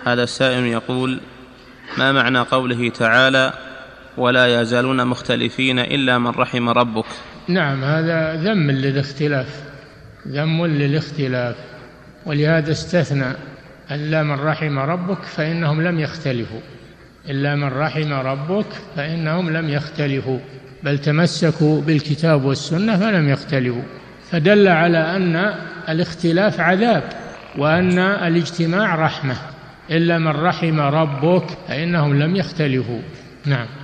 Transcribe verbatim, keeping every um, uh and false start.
هذا السائل يقول: ما معنى قوله تعالى: ولا يزالون مختلفين إلا من رحم ربك؟ نعم، هذا ذم للاختلاف، ذم للاختلاف، ولهذا استثنى: إلا من رحم ربك فإنهم لم يختلفوا، إلا من رحم ربك فإنهم لم يختلفوا، بل تمسكوا بالكتاب والسنة فلم يختلفوا، فدل على أن الاختلاف عذاب وأن الاجتماع رحمة. إلا من رحم ربك فإنهم لم يختلفوا. نعم.